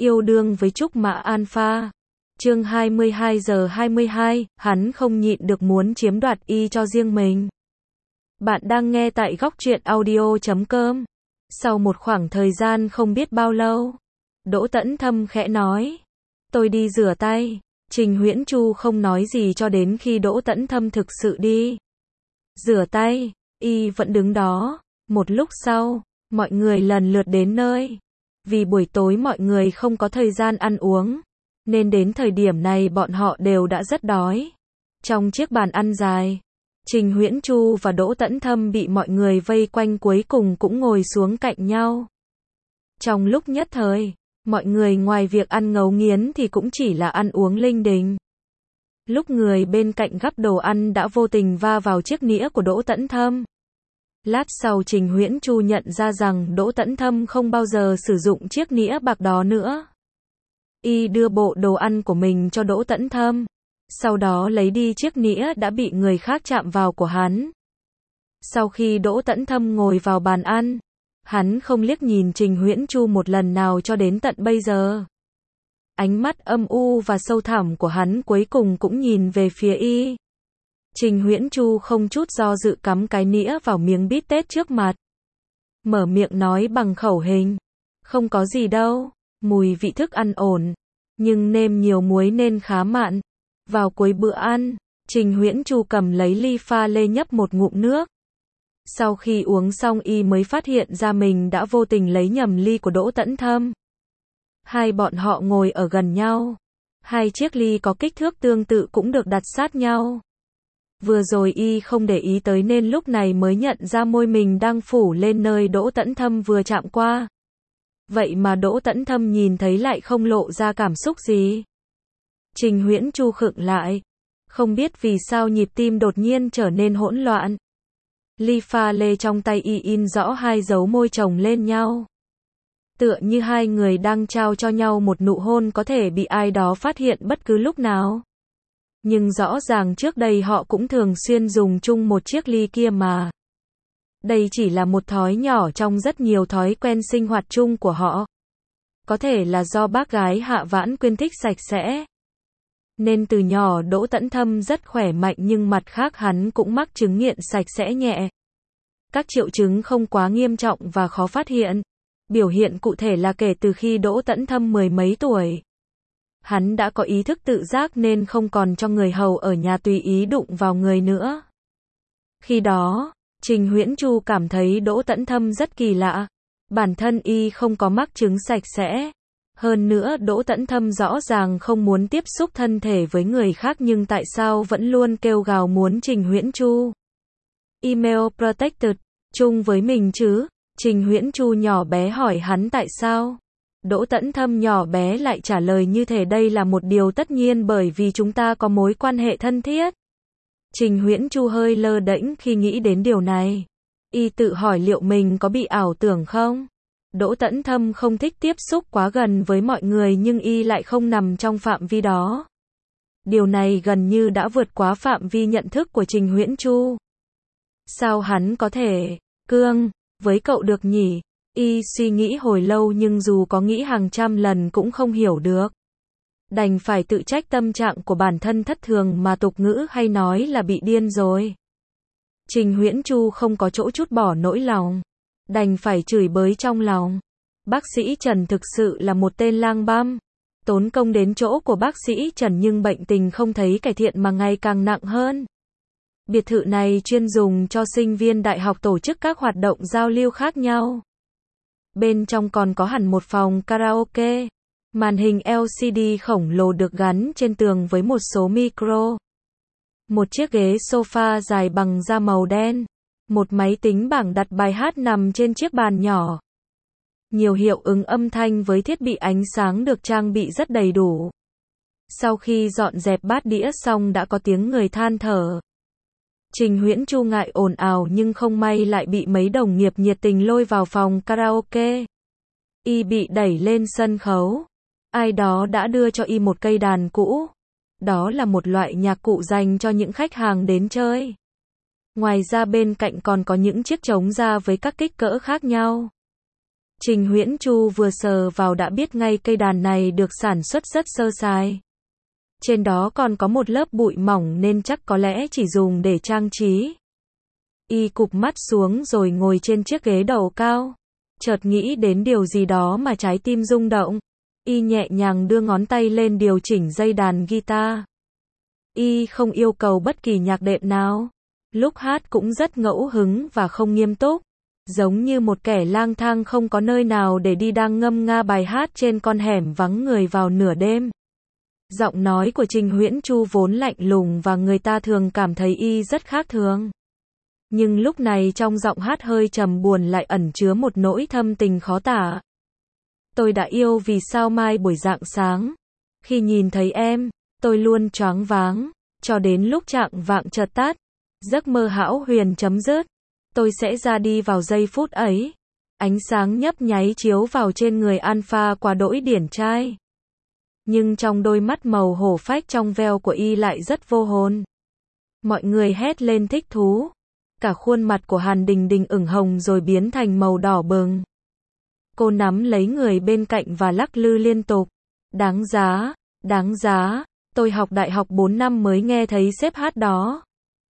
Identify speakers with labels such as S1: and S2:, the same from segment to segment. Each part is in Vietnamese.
S1: Yêu đương với Trúc Mã Alpha. Chương 22 giờ 22, hắn không nhịn được muốn chiếm đoạt Y cho riêng mình. Bạn đang nghe tại Góc Truyện Audio.com. Sau một khoảng thời gian không biết bao lâu, Đỗ Tẫn Thâm khẽ nói, tôi đi rửa tay. Trình Huyễn Chu không nói gì cho đến khi Đỗ Tẫn Thâm thực sự đi rửa tay. Y vẫn đứng đó. Một lúc sau, mọi người lần lượt đến nơi. Vì buổi tối mọi người không có thời gian ăn uống, nên đến thời điểm này bọn họ đều đã rất đói. Trong chiếc bàn ăn dài, Trình Huyễn Chu và Đỗ Tẫn Thâm bị mọi người vây quanh, cuối cùng cũng ngồi xuống cạnh nhau. Trong lúc nhất thời, mọi người ngoài việc ăn ngấu nghiến thì cũng chỉ là ăn uống linh đình. Lúc người bên cạnh gắp đồ ăn đã vô tình va vào chiếc nĩa của Đỗ Tẫn Thâm. Lát sau Trình Huyễn Chu nhận ra rằng Đỗ Tẫn Thâm không bao giờ sử dụng chiếc nĩa bạc đó nữa. Y đưa bộ đồ ăn của mình cho Đỗ Tẫn Thâm, sau đó lấy đi chiếc nĩa đã bị người khác chạm vào của hắn. Sau khi Đỗ Tẫn Thâm ngồi vào bàn ăn, hắn không liếc nhìn Trình Huyễn Chu một lần nào cho đến tận bây giờ. Ánh mắt âm u và sâu thẳm của hắn cuối cùng cũng nhìn về phía Y. Trình Huyễn Chu không chút do dự cắm cái nĩa vào miếng bít tết trước mặt. Mở miệng nói bằng khẩu hình. Không có gì đâu, mùi vị thức ăn ổn, nhưng nêm nhiều muối nên khá mặn. Vào cuối bữa ăn, Trình Huyễn Chu cầm lấy ly pha lê nhấp một ngụm nước. Sau khi uống xong Y mới phát hiện ra mình đã vô tình lấy nhầm ly của Đỗ Tẫn Thâm. Hai bọn họ ngồi ở gần nhau. Hai chiếc ly có kích thước tương tự cũng được đặt sát nhau. Vừa rồi Y không để ý tới nên lúc này mới nhận ra môi mình đang phủ lên nơi Đỗ Tẫn Thâm vừa chạm qua. Vậy mà Đỗ Tẫn Thâm nhìn thấy lại không lộ ra cảm xúc gì. Trình Huyễn Chu khựng lại. Không biết vì sao nhịp tim đột nhiên trở nên hỗn loạn. Ly pha lê trong tay Y in rõ hai dấu môi chồng lên nhau. Tựa như hai người đang trao cho nhau một nụ hôn có thể bị ai đó phát hiện bất cứ lúc nào. Nhưng rõ ràng trước đây họ cũng thường xuyên dùng chung một chiếc ly kia mà. Đây chỉ là một thói nhỏ trong rất nhiều thói quen sinh hoạt chung của họ. Có thể là do bác gái Hạ Vãn Quyên thích sạch sẽ, nên từ nhỏ Đỗ Tẫn Thâm rất khỏe mạnh, nhưng mặt khác hắn cũng mắc chứng nghiện sạch sẽ nhẹ. Các triệu chứng không quá nghiêm trọng và khó phát hiện. Biểu hiện cụ thể là kể từ khi Đỗ Tẫn Thâm mười mấy tuổi, hắn đã có ý thức tự giác nên không còn cho người hầu ở nhà tùy ý đụng vào người nữa. Khi đó, Trình Huyễn Chu cảm thấy Đỗ Tẫn Thâm rất kỳ lạ. Bản thân Y không có mắc chứng sạch sẽ. Hơn nữa Đỗ Tẫn Thâm rõ ràng không muốn tiếp xúc thân thể với người khác, nhưng tại sao vẫn luôn kêu gào muốn Trình Huyễn Chu email protected chung với mình chứ? Trình Huyễn Chu nhỏ bé hỏi hắn tại sao. Đỗ Tẫn Thâm nhỏ bé lại trả lời như thể đây là một điều tất nhiên bởi vì chúng ta có mối quan hệ thân thiết. Trình Huyễn Chu hơi lơ đễnh khi nghĩ đến điều này. Y tự hỏi liệu mình có bị ảo tưởng không? Đỗ Tẫn Thâm không thích tiếp xúc quá gần với mọi người, nhưng Y lại không nằm trong phạm vi đó. Điều này gần như đã vượt quá phạm vi nhận thức của Trình Huyễn Chu. Sao hắn có thể cương với cậu được nhỉ? Y suy nghĩ hồi lâu nhưng dù có nghĩ hàng trăm lần cũng không hiểu được. Đành phải tự trách tâm trạng của bản thân thất thường mà tục ngữ hay nói là bị điên rồi. Trình Huyễn Chu không có chỗ trút bỏ nỗi lòng. Đành phải chửi bới trong lòng. Bác sĩ Trần thực sự là một tên lang băm. Tốn công đến chỗ của bác sĩ Trần nhưng bệnh tình không thấy cải thiện mà ngày càng nặng hơn. Biệt thự này chuyên dùng cho sinh viên đại học tổ chức các hoạt động giao lưu khác nhau. Bên trong còn có hẳn một phòng karaoke. Màn hình LCD khổng lồ được gắn trên tường với một số micro. Một chiếc ghế sofa dài bằng da màu đen. Một máy tính bảng đặt bài hát nằm trên chiếc bàn nhỏ. Nhiều hiệu ứng âm thanh với thiết bị ánh sáng được trang bị rất đầy đủ. Sau khi dọn dẹp bát đĩa xong đã có tiếng người than thở. Trình Huyễn Chu ngại ồn ào nhưng không may lại bị mấy đồng nghiệp nhiệt tình lôi vào phòng karaoke. Y bị đẩy lên sân khấu. Ai đó đã đưa cho Y một cây đàn cũ. Đó là một loại nhạc cụ dành cho những khách hàng đến chơi. Ngoài ra bên cạnh còn có những chiếc trống da với các kích cỡ khác nhau. Trình Huyễn Chu vừa sờ vào đã biết ngay cây đàn này được sản xuất rất sơ sài. Trên đó còn có một lớp bụi mỏng nên chắc có lẽ chỉ dùng để trang trí. Y cụp mắt xuống rồi ngồi trên chiếc ghế đầu cao. Chợt nghĩ đến điều gì đó mà trái tim rung động. Y nhẹ nhàng đưa ngón tay lên điều chỉnh dây đàn guitar. Y không yêu cầu bất kỳ nhạc đệm nào. Lúc hát cũng rất ngẫu hứng và không nghiêm túc. Giống như một kẻ lang thang không có nơi nào để đi đang ngâm nga bài hát trên con hẻm vắng người vào nửa đêm. Giọng nói của Trình Huyễn Chu vốn lạnh lùng và người ta thường cảm thấy y rất khác thường. Nhưng lúc này trong giọng hát hơi trầm buồn lại ẩn chứa một nỗi thâm tình khó tả. Tôi đã yêu vì sao mai buổi rạng sáng. Khi nhìn thấy em, tôi luôn choáng váng, cho đến lúc chạng vạng chợt tắt. Giấc mơ hão huyền chấm dứt. Tôi sẽ ra đi vào giây phút ấy. Ánh sáng nhấp nháy chiếu vào trên người Alpha quá đỗi điển trai. Nhưng trong đôi mắt màu hổ phách trong veo của y lại rất vô hồn. Mọi người hét lên thích thú. Cả khuôn mặt của Hàn Đình Đình ửng hồng rồi biến thành màu đỏ bừng. Cô nắm lấy người bên cạnh và lắc lư liên tục. Đáng giá, đáng giá, tôi học đại học 4 năm mới nghe thấy sếp hát đó.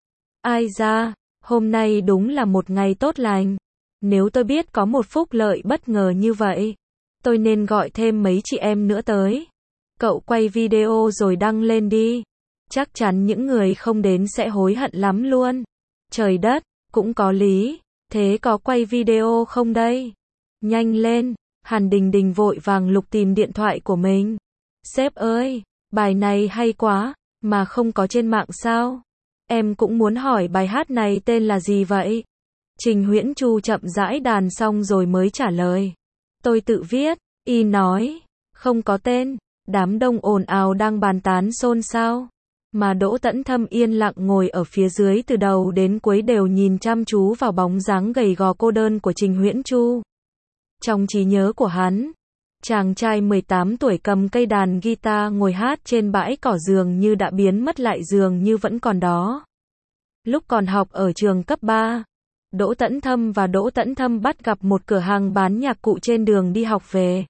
S1: Ai da, hôm nay đúng là một ngày tốt lành. Nếu tôi biết có một phúc lợi bất ngờ như vậy, tôi nên gọi thêm mấy chị em nữa tới. Cậu quay video rồi đăng lên đi. Chắc chắn những người không đến sẽ hối hận lắm luôn. Trời đất, cũng có lý. Thế có quay video không đây? Nhanh lên. Hàn Đình Đình vội vàng lục tìm điện thoại của mình. Sếp ơi, bài này hay quá, mà không có trên mạng sao? Em cũng muốn hỏi bài hát này tên là gì vậy? Trình Huyễn Chu chậm rãi đàn xong rồi mới trả lời. Tôi tự viết. Y nói. Không có tên. Đám đông ồn ào đang bàn tán xôn xao. Mà Đỗ Tẫn Thâm yên lặng ngồi ở phía dưới từ đầu đến cuối đều nhìn chăm chú vào bóng dáng gầy gò cô đơn của Trình Huyễn Chu. Trong trí nhớ của hắn, chàng trai 18 tuổi cầm cây đàn guitar ngồi hát trên bãi cỏ dường như đã biến mất lại dường như vẫn còn đó. Lúc còn học ở trường cấp 3, Đỗ Tẫn Thâm và Đỗ Tẫn Thâm bắt gặp một cửa hàng bán nhạc cụ trên đường đi học về.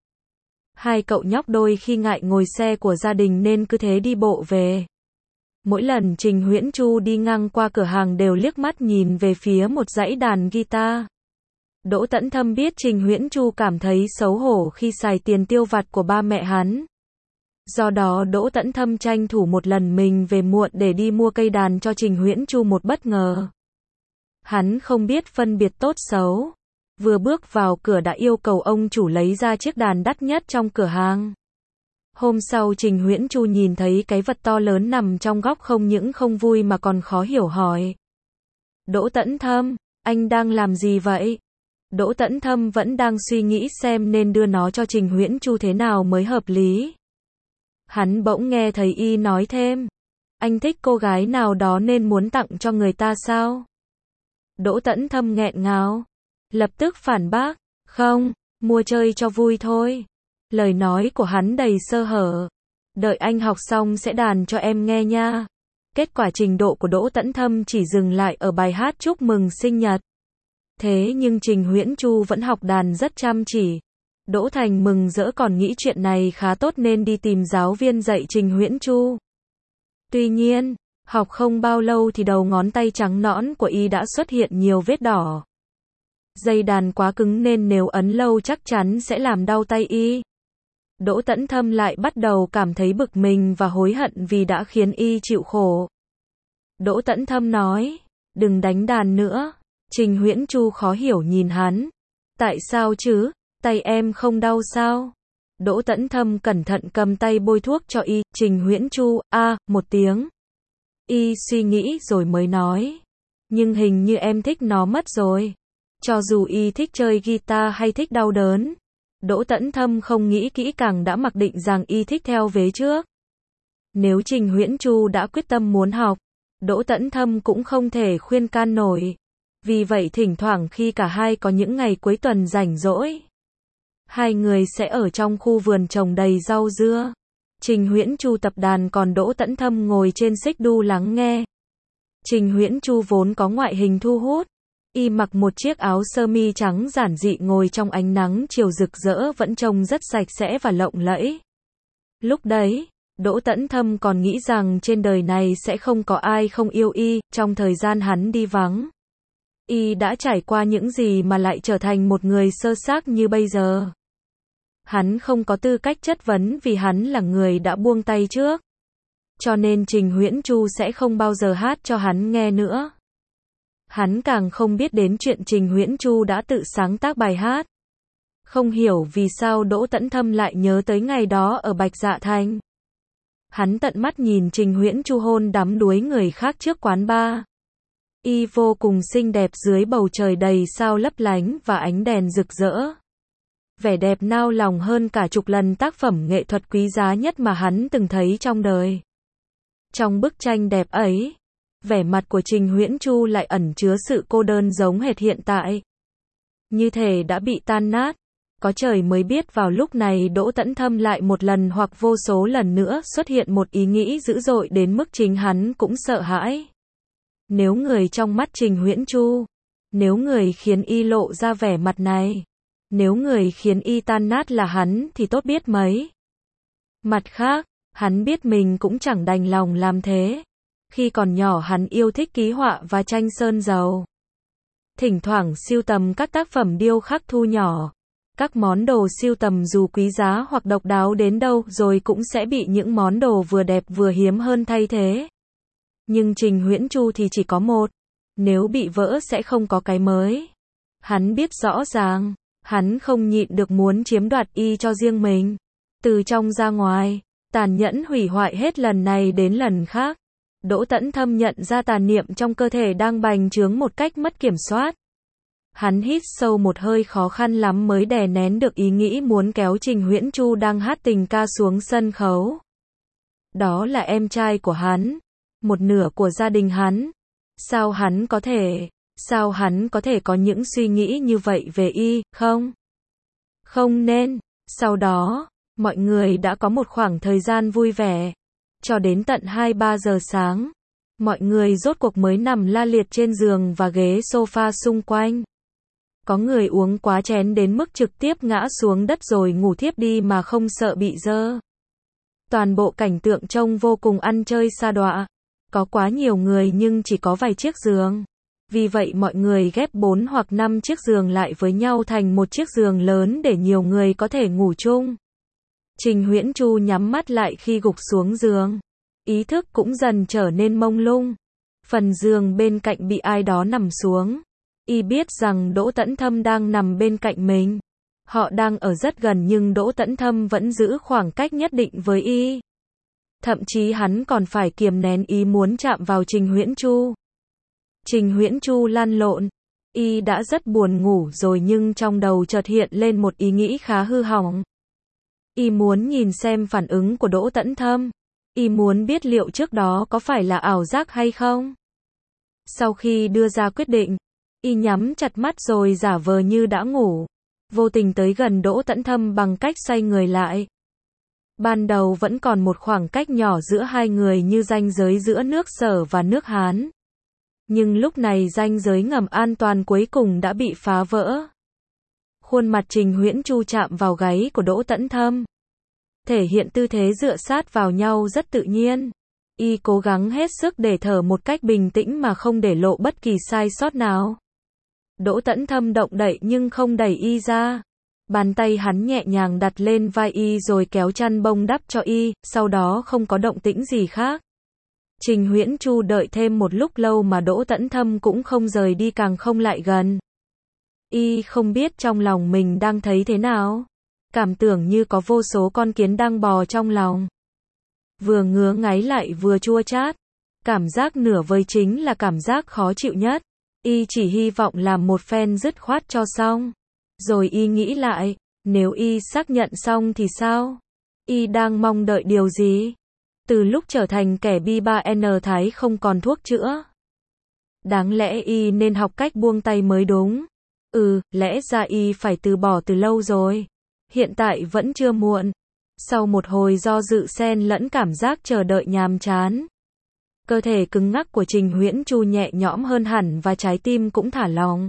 S1: Hai cậu nhóc đôi khi ngại ngồi xe của gia đình nên cứ thế đi bộ về. Mỗi lần Trình Huyễn Chu đi ngang qua cửa hàng đều liếc mắt nhìn về phía một dãy đàn guitar. Đỗ Tẫn Thâm biết Trình Huyễn Chu cảm thấy xấu hổ khi xài tiền tiêu vặt của ba mẹ hắn. Do đó Đỗ Tẫn Thâm tranh thủ một lần mình về muộn để đi mua cây đàn cho Trình Huyễn Chu một bất ngờ. Hắn không biết phân biệt tốt xấu. Vừa bước vào cửa đã yêu cầu ông chủ lấy ra chiếc đàn đắt nhất trong cửa hàng. Hôm sau Trình Huyễn Chu nhìn thấy cái vật to lớn nằm trong góc không những không vui mà còn khó hiểu hỏi. Đỗ Tẫn Thâm, anh đang làm gì vậy? Đỗ Tẫn Thâm vẫn đang suy nghĩ xem nên đưa nó cho Trình Huyễn Chu thế nào mới hợp lý. Hắn bỗng nghe thấy y nói thêm. Anh thích cô gái nào đó nên muốn tặng cho người ta sao? Đỗ Tẫn Thâm nghẹn ngào. Lập tức phản bác. Không, mua chơi cho vui thôi. Lời nói của hắn đầy sơ hở. Đợi anh học xong sẽ đàn cho em nghe nha. Kết quả trình độ của Đỗ Tẫn Thâm chỉ dừng lại ở bài hát chúc mừng sinh nhật. Thế nhưng Trình Huyễn Chu vẫn học đàn rất chăm chỉ. Đỗ Thành mừng rỡ còn nghĩ chuyện này khá tốt nên đi tìm giáo viên dạy Trình Huyễn Chu. Tuy nhiên, học không bao lâu thì đầu ngón tay trắng nõn của y đã xuất hiện nhiều vết đỏ. Dây đàn quá cứng nên nếu ấn lâu chắc chắn sẽ làm đau tay y. Đỗ Tẫn Thâm lại bắt đầu cảm thấy bực mình và hối hận vì đã khiến y chịu khổ. Đỗ Tẫn Thâm nói, đừng đánh đàn nữa. Trình Huyễn Chu khó hiểu nhìn hắn. Tại sao chứ? Tay em không đau sao? Đỗ Tẫn Thâm cẩn thận cầm tay bôi thuốc cho y. Trình Huyễn Chu, một tiếng. Y suy nghĩ rồi mới nói. Nhưng hình như em thích nó mất rồi. Cho dù y thích chơi guitar hay thích đau đớn. Đỗ Tẫn Thâm không nghĩ kỹ càng đã mặc định rằng y thích theo vế trước. Nếu Trình Huyễn Chu đã quyết tâm muốn học, Đỗ Tẫn Thâm cũng không thể khuyên can nổi. Vì vậy thỉnh thoảng khi cả hai có những ngày cuối tuần rảnh rỗi, hai người sẽ ở trong khu vườn trồng đầy rau dưa. Trình Huyễn Chu tập đàn còn Đỗ Tẫn Thâm ngồi trên xích đu lắng nghe. Trình Huyễn Chu vốn có ngoại hình thu hút, Y mặc một chiếc áo sơ mi trắng giản dị ngồi trong ánh nắng chiều rực rỡ vẫn trông rất sạch sẽ và lộng lẫy. Lúc đấy, Đỗ Tấn Thâm còn nghĩ rằng trên đời này sẽ không có ai không yêu Y, trong thời gian hắn đi vắng. Y đã trải qua những gì mà lại trở thành một người sơ xác như bây giờ. Hắn không có tư cách chất vấn vì hắn là người đã buông tay trước. Cho nên Trình Huyễn Chu sẽ không bao giờ hát cho hắn nghe nữa. Hắn càng không biết đến chuyện Trình Huyễn Chu đã tự sáng tác bài hát. Không hiểu vì sao Đỗ Tấn Thâm lại nhớ tới ngày đó ở Bạch Dạ Thành. Hắn tận mắt nhìn Trình Huyễn Chu hôn đắm đuối người khác trước quán bar. Y vô cùng xinh đẹp dưới bầu trời đầy sao lấp lánh và ánh đèn rực rỡ. Vẻ đẹp nao lòng hơn cả chục lần tác phẩm nghệ thuật quý giá nhất mà hắn từng thấy trong đời. Trong bức tranh đẹp ấy, vẻ mặt của Trình Huyễn Chu lại ẩn chứa sự cô đơn giống hệt hiện tại. Như thể đã bị tan nát. Có trời mới biết vào lúc này Đỗ Tấn Thâm lại một lần hoặc vô số lần nữa xuất hiện một ý nghĩ dữ dội đến mức chính hắn cũng sợ hãi. Nếu người trong mắt Trình Huyễn Chu, nếu người khiến Y lộ ra vẻ mặt này, nếu người khiến Y tan nát là hắn thì tốt biết mấy. Mặt khác, hắn biết mình cũng chẳng đành lòng làm thế. Khi còn nhỏ hắn yêu thích ký họa và tranh sơn dầu. Thỉnh thoảng sưu tầm các tác phẩm điêu khắc thu nhỏ. Các món đồ sưu tầm dù quý giá hoặc độc đáo đến đâu rồi cũng sẽ bị những món đồ vừa đẹp vừa hiếm hơn thay thế. Nhưng Trình Huyễn Chu thì chỉ có một. Nếu bị vỡ sẽ không có cái mới. Hắn biết rõ ràng, hắn không nhịn được muốn chiếm đoạt Y cho riêng mình. Từ trong ra ngoài, tàn nhẫn hủy hoại hết lần này đến lần khác. Đỗ Tấn Thâm nhận ra tà niệm trong cơ thể đang bành trướng một cách mất kiểm soát. Hắn hít sâu một hơi khó khăn lắm mới đè nén được ý nghĩ muốn kéo Trình Huyễn Chu đang hát tình ca xuống sân khấu. Đó là em trai của hắn, một nửa của gia đình hắn. Sao hắn có thể có những suy nghĩ như vậy về Y, không? Không nên. Sau đó, mọi người đã có một khoảng thời gian vui vẻ. Cho đến tận 2-3 giờ sáng, mọi người rốt cuộc mới nằm la liệt trên giường và ghế sofa xung quanh. Có người uống quá chén đến mức trực tiếp ngã xuống đất rồi ngủ thiếp đi mà không sợ bị dơ. Toàn bộ cảnh tượng trông vô cùng ăn chơi sa đọa. Có quá nhiều người nhưng chỉ có vài chiếc giường. Vì vậy mọi người ghép 4 hoặc 5 chiếc giường lại với nhau thành một chiếc giường lớn để nhiều người có thể ngủ chung. Trình Huyễn Chu nhắm mắt lại khi gục xuống giường. Ý thức cũng dần trở nên mông lung. Phần giường bên cạnh bị ai đó nằm xuống. Y biết rằng Đỗ Tấn Thâm đang nằm bên cạnh mình. Họ đang ở rất gần nhưng Đỗ Tấn Thâm vẫn giữ khoảng cách nhất định với Y. Thậm chí hắn còn phải kiềm nén ý muốn chạm vào Trình Huyễn Chu. Trình Huyễn Chu lăn lộn. Y đã rất buồn ngủ rồi nhưng trong đầu chợt hiện lên một ý nghĩ khá hư hỏng. Y muốn nhìn xem phản ứng của Đỗ Tấn Thâm. Y muốn biết liệu trước đó có phải là ảo giác hay không. Sau khi đưa ra quyết định, Y nhắm chặt mắt rồi giả vờ như đã ngủ. Vô tình tới gần Đỗ Tấn Thâm bằng cách xoay người lại. Ban đầu vẫn còn một khoảng cách nhỏ giữa hai người như ranh giới giữa nước Sở và nước Hán. Nhưng lúc này ranh giới ngầm an toàn cuối cùng đã bị phá vỡ. Khuôn mặt Trình Huyễn Chu chạm vào gáy của Đỗ Tấn Thâm. Thể hiện tư thế dựa sát vào nhau rất tự nhiên. Y cố gắng hết sức để thở một cách bình tĩnh mà không để lộ bất kỳ sai sót nào. Đỗ Tấn Thâm động đậy nhưng không đẩy Y ra. Bàn tay hắn nhẹ nhàng đặt lên vai Y rồi kéo chăn bông đắp cho Y, sau đó không có động tĩnh gì khác. Trình Huyễn Chu đợi thêm một lúc lâu mà Đỗ Tấn Thâm cũng không rời đi càng không lại gần. Y không biết trong lòng mình đang thấy thế nào. Cảm tưởng như có vô số con kiến đang bò trong lòng. Vừa ngứa ngáy lại vừa chua chát. Cảm giác nửa vời chính là cảm giác khó chịu nhất. Y chỉ hy vọng làm một phen dứt khoát cho xong. Rồi Y nghĩ lại, nếu Y xác nhận xong thì sao? Y đang mong đợi điều gì? Từ lúc trở thành kẻ bi 3N Thái không còn thuốc chữa. Đáng lẽ Y nên học cách buông tay mới đúng. Lẽ ra Y phải từ bỏ từ lâu rồi. Hiện tại vẫn chưa muộn. Sau một hồi do dự xen lẫn cảm giác chờ đợi nhàm chán, Cơ thể cứng ngắc của Trình Huyễn Chu nhẹ nhõm hơn hẳn và trái tim cũng thả lỏng.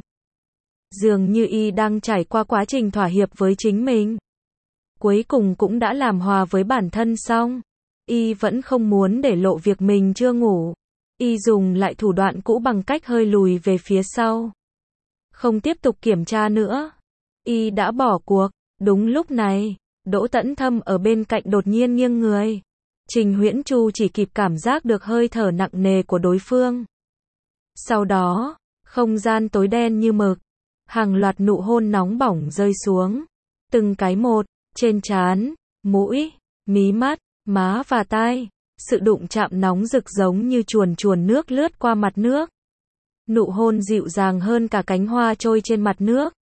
S1: Dường như y đang trải qua quá trình thỏa hiệp với chính mình. Cuối cùng cũng đã làm hòa với bản thân xong. Y vẫn không muốn để lộ việc mình chưa ngủ. Y dùng lại thủ đoạn cũ bằng cách hơi lùi về phía sau. Không tiếp tục kiểm tra nữa. Y đã bỏ cuộc. Đúng lúc này, Đỗ Tẫn Thâm ở bên cạnh đột nhiên nghiêng người. Trình Huyễn Chu chỉ kịp cảm giác được hơi thở nặng nề của đối phương. Sau đó, không gian tối đen như mực. Hàng loạt nụ hôn nóng bỏng rơi xuống. Từng cái một, trên trán, mũi, mí mắt, má và tai. Sự đụng chạm nóng rực giống như chuồn chuồn nước lướt qua mặt nước. Nụ hôn dịu dàng hơn cả cánh hoa trôi trên mặt nước.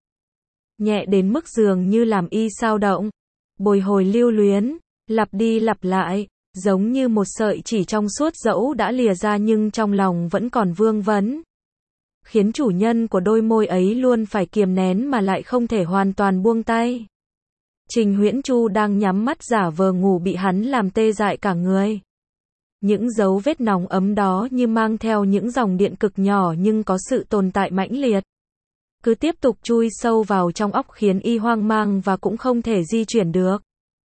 S1: Nhẹ đến mức dường như làm y xao động. Bồi hồi lưu luyến, lặp đi lặp lại, giống như một sợi chỉ trong suốt dẫu đã lìa ra nhưng trong lòng vẫn còn vương vấn. Khiến chủ nhân của đôi môi ấy luôn phải kiềm nén mà lại không thể hoàn toàn buông tay. Trình Huyễn Chu đang nhắm mắt giả vờ ngủ bị hắn làm tê dại cả người. Những dấu vết nóng ấm đó như mang theo những dòng điện cực nhỏ nhưng có sự tồn tại mãnh liệt. Cứ tiếp tục chui sâu vào trong óc khiến y hoang mang và cũng không thể di chuyển được.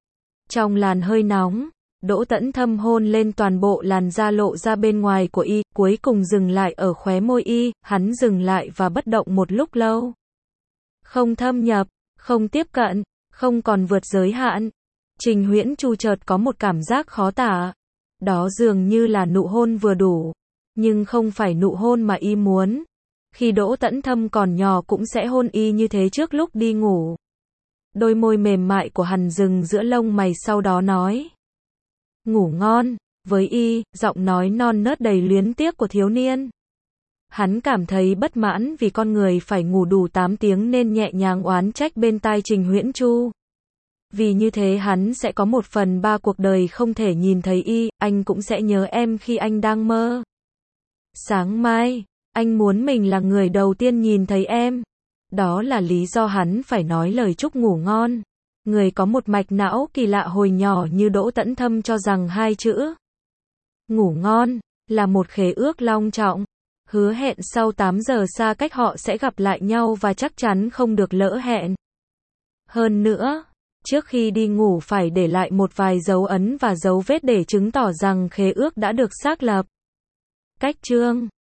S1: Trong làn hơi nóng, Đỗ Tẫn Thâm hôn lên toàn bộ làn da lộ ra bên ngoài của y, cuối cùng dừng lại ở khóe môi y, hắn dừng lại và bất động một lúc lâu. Không thâm nhập, không tiếp cận, không còn vượt giới hạn. Trình Huyễn Chu chợt có một cảm giác khó tả. Đó dường như là nụ hôn vừa đủ, nhưng không phải nụ hôn mà y muốn. Khi Đỗ Tẫn Thâm còn nhỏ cũng sẽ hôn y như thế trước lúc đi ngủ. Đôi môi mềm mại của hắn dừng giữa lông mày sau đó nói. Ngủ ngon, với y, giọng nói non nớt đầy luyến tiếc của thiếu niên. Hắn cảm thấy bất mãn vì con người phải ngủ đủ 8 tiếng nên nhẹ nhàng oán trách bên tai Trình Huyễn Chu. Vì như thế hắn sẽ có 1/3 cuộc đời không thể nhìn thấy y, anh cũng sẽ nhớ em khi anh đang mơ. Sáng mai, anh muốn mình là người đầu tiên nhìn thấy em. Đó là lý do hắn phải nói lời chúc ngủ ngon. Người có một mạch não kỳ lạ hồi nhỏ như Đỗ Tẫn Thâm cho rằng 2 chữ ngủ ngon là một khế ước long trọng. Hứa hẹn sau 8 giờ xa cách họ sẽ gặp lại nhau và chắc chắn không được lỡ hẹn. Hơn nữa, trước khi đi ngủ phải để lại một vài dấu ấn và dấu vết để chứng tỏ rằng khế ước đã được xác lập. Cách chương